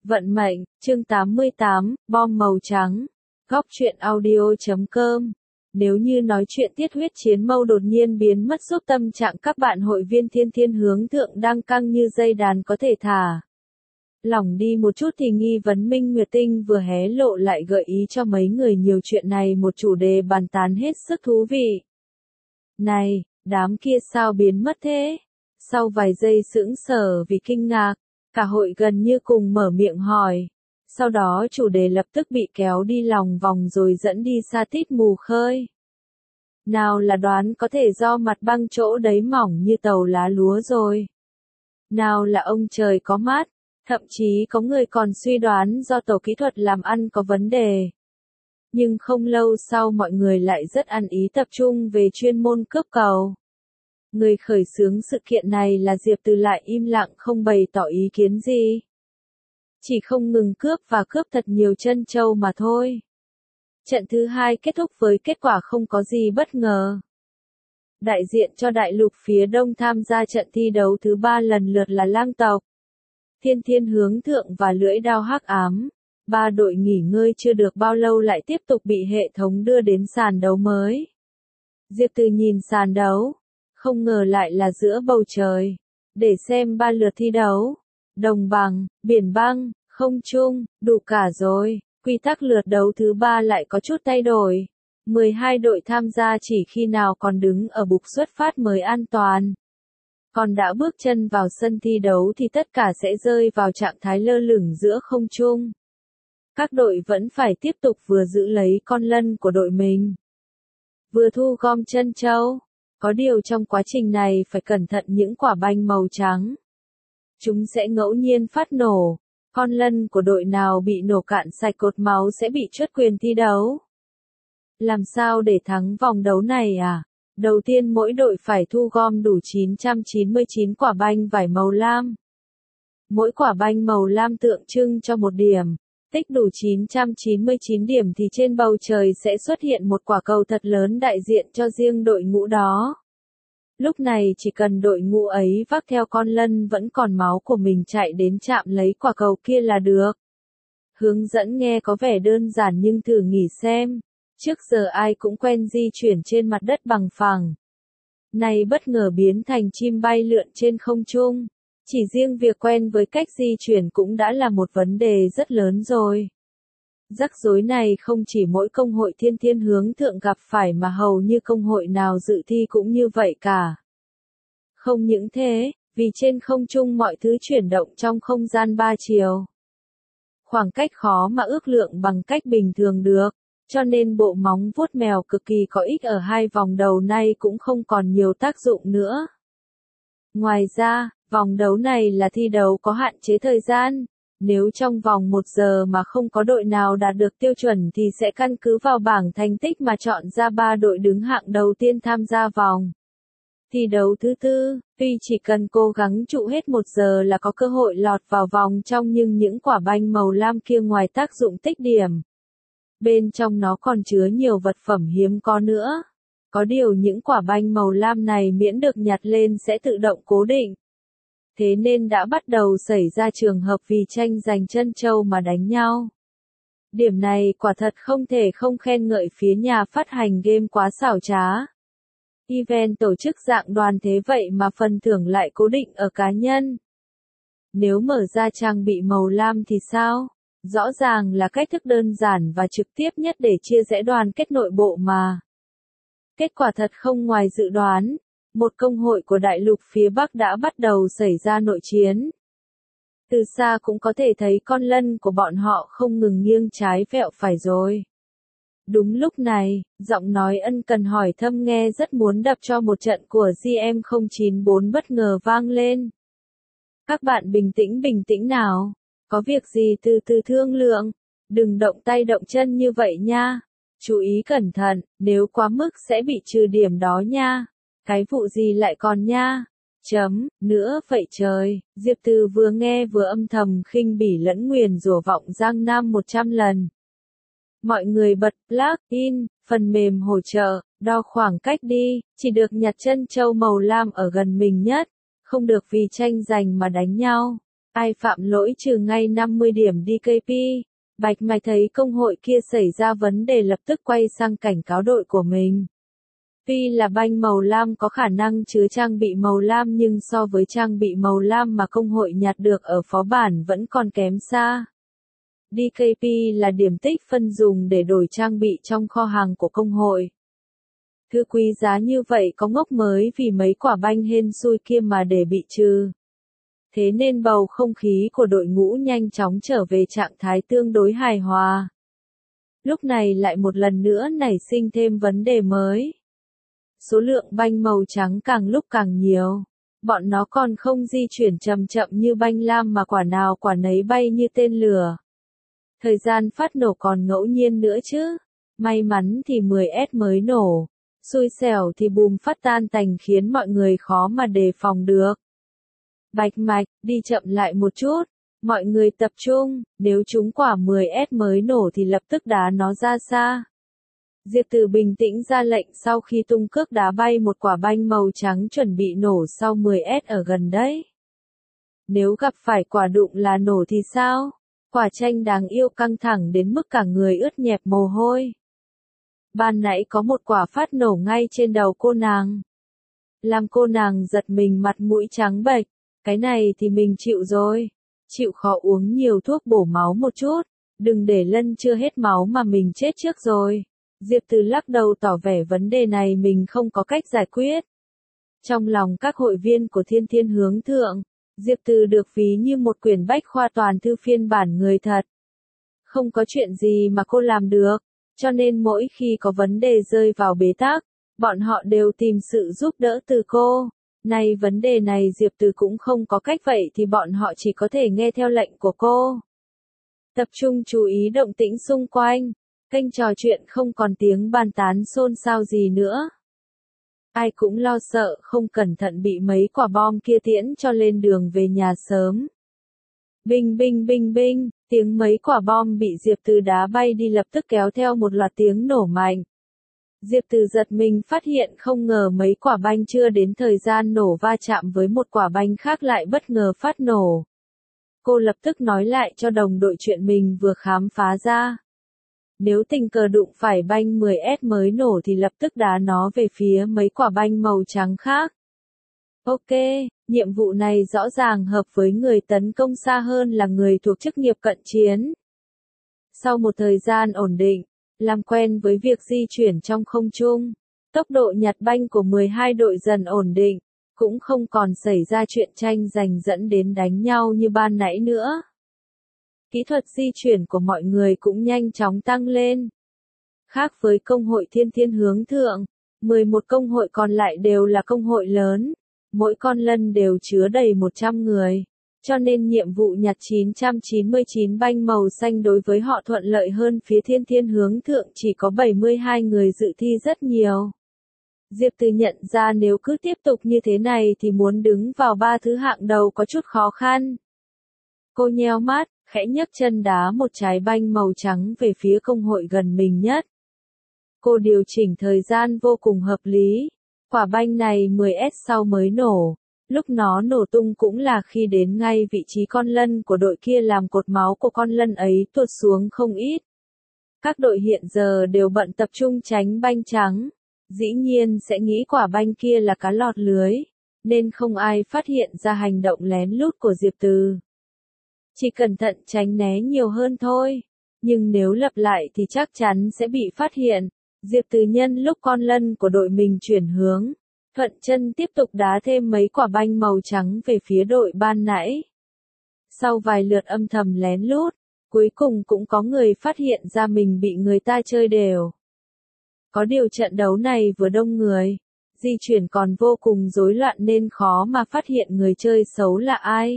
Vận mệnh, chương 88, bom màu trắng. Góc truyện audio.com. Nếu như nói chuyện tiết huyết chiến mâu đột nhiên biến mất giúp tâm trạng các bạn hội viên thiên thiên hướng thượng đang căng như dây đàn có thể thả lỏng đi một chút thì nghi vấn Minh Nguyệt Tinh vừa hé lộ lại gợi ý cho mấy người nhiều chuyện này một chủ đề bàn tán hết sức thú vị. Này, đám kia sao biến mất thế? Sau vài giây sững sờ vì kinh ngạc, cả hội gần như cùng mở miệng hỏi. Sau đó chủ đề lập tức bị kéo đi lòng vòng rồi dẫn đi xa tít mù khơi. Nào là đoán có thể do mặt băng chỗ đấy mỏng như tàu lá lúa rồi. Nào là ông trời có mát, thậm chí có người còn suy đoán do tổ kỹ thuật làm ăn có vấn đề. Nhưng không lâu sau mọi người lại rất ăn ý tập trung về chuyên môn cướp cầu. Người khởi xướng sự kiện này là Diệp Từ lại im lặng không bày tỏ ý kiến gì. Chỉ không ngừng cướp và cướp thật nhiều chân châu mà thôi. Trận thứ hai kết thúc với kết quả không có gì bất ngờ. Đại diện cho đại lục phía đông tham gia trận thi đấu thứ 3 lần lượt là Lang tộc, Thiên Thiên Hướng Thượng và Lưỡi Đao Hắc Ám. Ba đội nghỉ ngơi chưa được bao lâu lại tiếp tục bị hệ thống đưa đến sàn đấu mới. Diệp Từ nhìn sàn đấu, không ngờ lại là giữa bầu trời. Để xem 3 lượt thi đấu. Đồng bằng, biển băng, không trung, đủ cả rồi. Quy tắc lượt đấu thứ 3 lại có chút thay đổi. 12 đội tham gia chỉ khi nào còn đứng ở bục xuất phát mới an toàn. Còn đã bước chân vào sân thi đấu thì tất cả sẽ rơi vào trạng thái lơ lửng giữa không trung. Các đội vẫn phải tiếp tục vừa giữ lấy con lân của đội mình, vừa thu gom chân châu. Có điều trong quá trình này phải cẩn thận những quả banh màu trắng. Chúng sẽ ngẫu nhiên phát nổ. Con lân của đội nào bị nổ cạn sạch cột máu sẽ bị truất quyền thi đấu. Làm sao để thắng vòng đấu này à? Đầu tiên mỗi đội phải thu gom đủ 999 quả banh vải màu lam. Mỗi quả banh màu lam tượng trưng cho một điểm. Tích đủ 999 điểm thì trên bầu trời sẽ xuất hiện một quả cầu thật lớn đại diện cho riêng đội ngũ đó. Lúc này chỉ cần đội ngũ ấy vác theo con lân vẫn còn máu của mình chạy đến chạm lấy quả cầu kia là được. Hướng dẫn nghe có vẻ đơn giản nhưng thử nghĩ xem. Trước giờ ai cũng quen di chuyển trên mặt đất bằng phẳng. Này bất ngờ biến thành chim bay lượn trên không trung. Chỉ riêng việc quen với cách di chuyển cũng đã là một vấn đề rất lớn rồi. Rắc rối này không chỉ mỗi công hội Thiên Thiên Hướng Thượng gặp phải mà hầu như công hội nào dự thi cũng như vậy cả. Không những thế, vì trên không trung mọi thứ chuyển động trong không gian 3 chiều. Khoảng cách khó mà ước lượng bằng cách bình thường được, cho nên bộ móng vuốt mèo cực kỳ có ích ở 2 vòng đầu này cũng không còn nhiều tác dụng nữa. Ngoài ra, vòng đấu này là thi đấu có hạn chế thời gian. Nếu trong vòng 1 giờ mà không có đội nào đạt được tiêu chuẩn thì sẽ căn cứ vào bảng thành tích mà chọn ra 3 đội đứng hạng đầu tiên tham gia vòng thi đấu thứ 4. Tuy chỉ cần cố gắng trụ hết 1 giờ là có cơ hội lọt vào vòng trong nhưng những quả banh màu lam kia ngoài tác dụng tích điểm, bên trong nó còn chứa nhiều vật phẩm hiếm có nữa. Có điều những quả banh màu lam này miễn được nhặt lên sẽ tự động cố định. Thế nên đã bắt đầu xảy ra trường hợp vì tranh giành chân châu mà đánh nhau. Điểm này quả thật không thể không khen ngợi phía nhà phát hành game quá xảo trá. Event tổ chức dạng đoàn thế vậy mà phần thưởng lại cố định ở cá nhân. Nếu mở ra trang bị màu lam thì sao? Rõ ràng là cách thức đơn giản và trực tiếp nhất để chia rẽ đoàn kết nội bộ mà. Kết quả thật không ngoài dự đoán. Một công hội của đại lục phía Bắc đã bắt đầu xảy ra nội chiến. Từ xa cũng có thể thấy con lân của bọn họ không ngừng nghiêng trái vẹo phải rồi. Đúng lúc này, giọng nói ân cần hỏi thăm nghe rất muốn đập cho một trận của GM094 bất ngờ vang lên. Các bạn bình tĩnh nào. Có việc gì từ từ thương lượng. Đừng động tay động chân như vậy nha. Chú ý cẩn thận, nếu quá mức sẽ bị trừ điểm đó nha. Cái vụ gì lại còn nha? Nữa vậy trời, Diệp Từ vừa nghe vừa âm thầm khinh bỉ lẫn nguyền rủa vọng Giang Nam 100 lần. Mọi người bật plug-in, phần mềm hỗ trợ, đo khoảng cách đi, chỉ được nhặt chân châu màu lam ở gần mình nhất, không được vì tranh giành mà đánh nhau. Ai phạm lỗi trừ ngay 50 điểm DKP. Bạch Mạch thấy công hội kia xảy ra vấn đề lập tức quay sang cảnh cáo đội của mình. Tuy là banh màu lam có khả năng chứa trang bị màu lam nhưng so với trang bị màu lam mà công hội nhặt được ở phó bản vẫn còn kém xa. DKP là điểm tích phân dùng để đổi trang bị trong kho hàng của công hội. Thứ quý giá như vậy có ngốc mới vì mấy quả banh hên xui kia mà để bị trừ. Thế nên bầu không khí của đội ngũ nhanh chóng trở về trạng thái tương đối hài hòa. Lúc này lại một lần nữa nảy sinh thêm vấn đề mới. Số lượng banh màu trắng càng lúc càng nhiều. Bọn nó còn không di chuyển chậm chậm như banh lam mà quả nào quả nấy bay như tên lửa. Thời gian phát nổ còn ngẫu nhiên nữa chứ. May mắn thì 10S mới nổ. Xui xẻo thì bùm phát tan tành khiến mọi người khó mà đề phòng được. Bạch Mạch, đi chậm lại một chút. Mọi người tập trung, nếu chúng quả 10S mới nổ thì lập tức đá nó ra xa. Diệp Từ bình tĩnh ra lệnh sau khi tung cước đá bay một quả banh màu trắng chuẩn bị nổ sau 10S ở gần đấy. Nếu gặp phải quả đụng là nổ thì sao? Quả tranh đáng yêu căng thẳng đến mức cả người ướt nhẹp mồ hôi. Ban nãy có một quả phát nổ ngay trên đầu cô nàng. Làm cô nàng giật mình mặt mũi trắng bệch. Cái này thì mình chịu rồi. Chịu khó uống nhiều thuốc bổ máu một chút. Đừng để Lân chưa hết máu mà mình chết trước rồi. Diệp Từ lắc đầu tỏ vẻ vấn đề này mình không có cách giải quyết. Trong lòng các hội viên của Thiên Thiên Hướng Thượng, Diệp Từ được ví như một quyển bách khoa toàn thư phiên bản người thật. Không có chuyện gì mà cô làm được, cho nên mỗi khi có vấn đề rơi vào bế tắc, bọn họ đều tìm sự giúp đỡ từ cô. Nay vấn đề này Diệp Từ cũng không có cách vậy thì bọn họ chỉ có thể nghe theo lệnh của cô. Tập trung chú ý động tĩnh xung quanh. Kênh trò chuyện không còn tiếng bàn tán xôn xao gì nữa. Ai cũng lo sợ không cẩn thận bị mấy quả bom kia tiễn cho lên đường về nhà sớm. Binh binh binh binh, tiếng mấy quả bom bị Diệp Từ đá bay đi lập tức kéo theo một loạt tiếng nổ mạnh. Diệp Từ giật mình phát hiện không ngờ mấy quả banh chưa đến thời gian nổ va chạm với một quả banh khác lại bất ngờ phát nổ. Cô lập tức nói lại cho đồng đội chuyện mình vừa khám phá ra. Nếu tình cờ đụng phải banh 10S mới nổ thì lập tức đá nó về phía mấy quả banh màu trắng khác. Ok, nhiệm vụ này rõ ràng hợp với người tấn công xa hơn là người thuộc chức nghiệp cận chiến. Sau một thời gian ổn định, làm quen với việc di chuyển trong không trung, tốc độ nhặt banh của 12 đội dần ổn định, cũng không còn xảy ra chuyện tranh giành dẫn đến đánh nhau như ban nãy nữa. Kỹ thuật di chuyển của mọi người cũng nhanh chóng tăng lên. Khác với công hội Thiên Thiên Hướng Thượng, 11 công hội còn lại đều là công hội lớn, mỗi con lân đều chứa đầy 100 người, cho nên nhiệm vụ nhặt 999 banh màu xanh đối với họ thuận lợi hơn phía Thiên Thiên Hướng Thượng chỉ có 72 người dự thi rất nhiều. Diệp Từ nhận ra nếu cứ tiếp tục như thế này thì muốn đứng vào 3 thứ hạng đầu có chút khó khăn. Cô nheo mắt, khẽ nhấc chân đá một trái banh màu trắng về phía công hội gần mình nhất. Cô điều chỉnh thời gian vô cùng hợp lý. Quả banh này 10S sau mới nổ. Lúc nó nổ tung cũng là khi đến ngay vị trí con lân của đội kia làm cột máu của con lân ấy tuột xuống không ít. Các đội hiện giờ đều bận tập trung tránh banh trắng. Dĩ nhiên sẽ nghĩ quả banh kia là cá lọt lưới, nên không ai phát hiện ra hành động lén lút của Diệp Từ. Chỉ cẩn thận tránh né nhiều hơn thôi. Nhưng nếu lặp lại thì chắc chắn sẽ bị phát hiện. Diệp Từ nhân lúc con lân của đội mình chuyển hướng, thuận chân tiếp tục đá thêm mấy quả banh màu trắng về phía đội ban nãy. Sau vài lượt âm thầm lén lút, cuối cùng cũng có người phát hiện ra mình bị người ta chơi đều. Có điều trận đấu này vừa đông người, di chuyển còn vô cùng rối loạn nên khó mà phát hiện người chơi xấu là ai.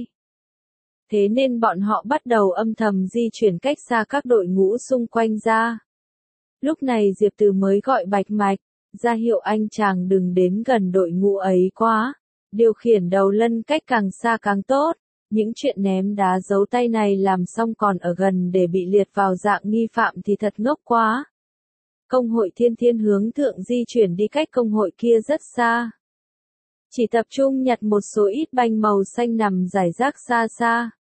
Thế nên bọn họ bắt đầu âm thầm di chuyển cách xa các đội ngũ xung quanh ra. Lúc này Diệp Từ mới gọi Bạch Mạch, ra hiệu anh chàng đừng đến gần đội ngũ ấy quá. Điều khiển đầu lân cách càng xa càng tốt. Những chuyện ném đá giấu tay này làm xong còn ở gần để bị liệt vào dạng nghi phạm thì thật ngốc quá. Công hội Thiên Thiên Hướng Thượng di chuyển đi cách công hội kia rất xa. Chỉ tập trung nhặt một số ít banh màu xanh nằm rải rác xa xa.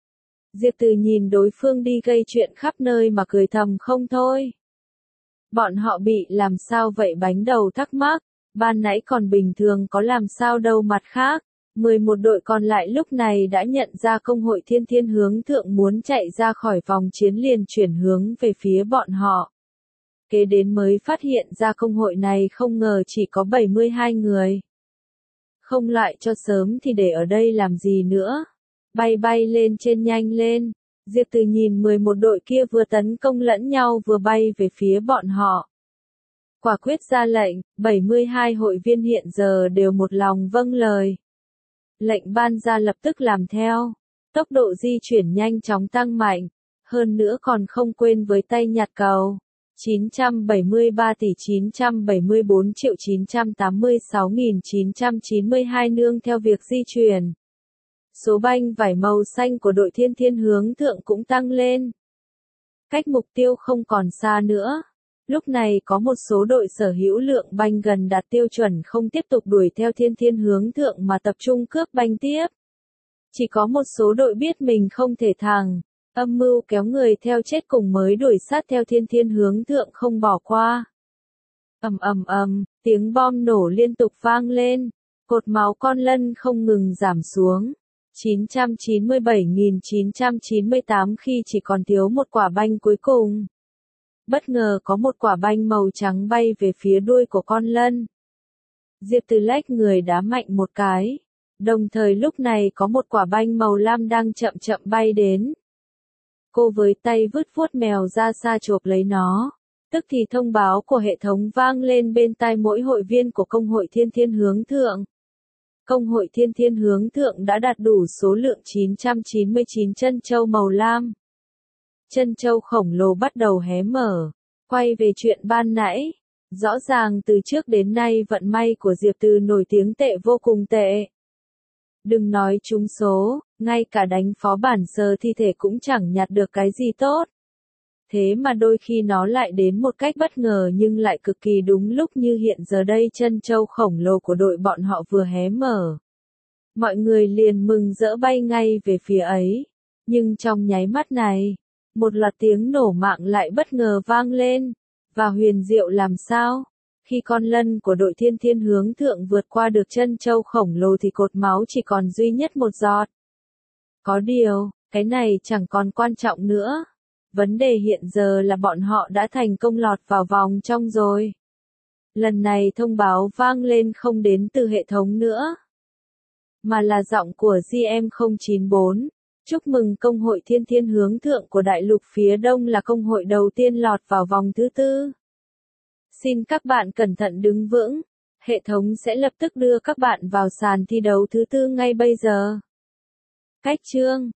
Diệp Từ nhìn đối phương đi gây chuyện khắp nơi mà cười thầm không thôi. Bọn họ bị làm sao vậy? Bánh đầu thắc mắc, ban nãy còn bình thường có làm sao đâu. Mặt khác, 11 đội còn lại lúc này đã nhận ra công hội Thiên Thiên Hướng Thượng muốn chạy ra khỏi vòng chiến, liền chuyển hướng về phía bọn họ. Kế đến mới phát hiện ra công hội này không ngờ chỉ có 72 người. Không loại cho sớm thì để ở đây làm gì nữa. Bay bay lên trên, nhanh lên. Diệp Từ nhìn 11 đội kia vừa tấn công lẫn nhau vừa bay về phía bọn họ. Quả quyết ra lệnh, 72 hội viên hiện giờ đều một lòng vâng lời. Lệnh ban ra lập tức làm theo. Tốc độ di chuyển nhanh chóng tăng mạnh. Hơn nữa còn không quên với tay nhặt cầu. 973 tỷ 974 triệu 986.992 nương theo việc di chuyển. Số banh vải màu xanh của đội Thiên Thiên Hướng Thượng cũng tăng lên. Cách mục tiêu không còn xa nữa. Lúc này có một số đội sở hữu lượng banh gần đạt tiêu chuẩn không tiếp tục đuổi theo Thiên Thiên Hướng Thượng mà tập trung cướp banh tiếp. Chỉ có một số đội biết mình không thể thắng, âm mưu kéo người theo chết cùng mới đuổi sát theo Thiên Thiên Hướng Thượng không bỏ qua. Ầm ầm ầm, tiếng bom nổ liên tục vang lên, cột máu con lân không ngừng giảm xuống. 997.998 khi chỉ còn thiếu một quả banh cuối cùng. Bất ngờ có một quả banh màu trắng bay về phía đuôi của con lân. Diệp Từ lách người đá mạnh một cái. Đồng thời lúc này có một quả banh màu lam đang chậm chậm bay đến. Cô với tay vứt vuốt mèo ra xa chộp lấy nó. Tức thì thông báo của hệ thống vang lên bên tai mỗi hội viên của công hội Thiên Thiên Hướng Thượng. Công hội Thiên Thiên Hướng Thượng đã đạt đủ số lượng 999 chân châu màu lam. Chân châu khổng lồ bắt đầu hé mở. Quay về chuyện ban nãy. Rõ ràng từ trước đến nay vận may của Diệp Từ nổi tiếng tệ vô cùng tệ. Đừng nói trúng số, ngay cả đánh phó bản sờ thi thể cũng chẳng nhặt được cái gì tốt. Thế mà đôi khi nó lại đến một cách bất ngờ nhưng lại cực kỳ đúng lúc, như hiện giờ đây chân châu khổng lồ của đội bọn họ vừa hé mở. Mọi người liền mừng rỡ bay ngay về phía ấy. Nhưng trong nháy mắt này, một loạt tiếng nổ mạng lại bất ngờ vang lên. Và huyền diệu làm sao? Khi con lân của đội Thiên Thiên Hướng Thượng vượt qua được chân châu khổng lồ thì cột máu chỉ còn duy nhất một giọt. Có điều, cái này chẳng còn quan trọng nữa. Vấn đề hiện giờ là bọn họ đã thành công lọt vào vòng trong rồi. Lần này thông báo vang lên không đến từ hệ thống nữa, mà là giọng của GM094. Chúc mừng công hội Thiên Thiên Hướng Thượng của đại lục phía Đông là công hội đầu tiên lọt vào vòng thứ 4. Xin các bạn cẩn thận đứng vững. Hệ thống sẽ lập tức đưa các bạn vào sàn thi đấu thứ 4 ngay bây giờ. Cách chương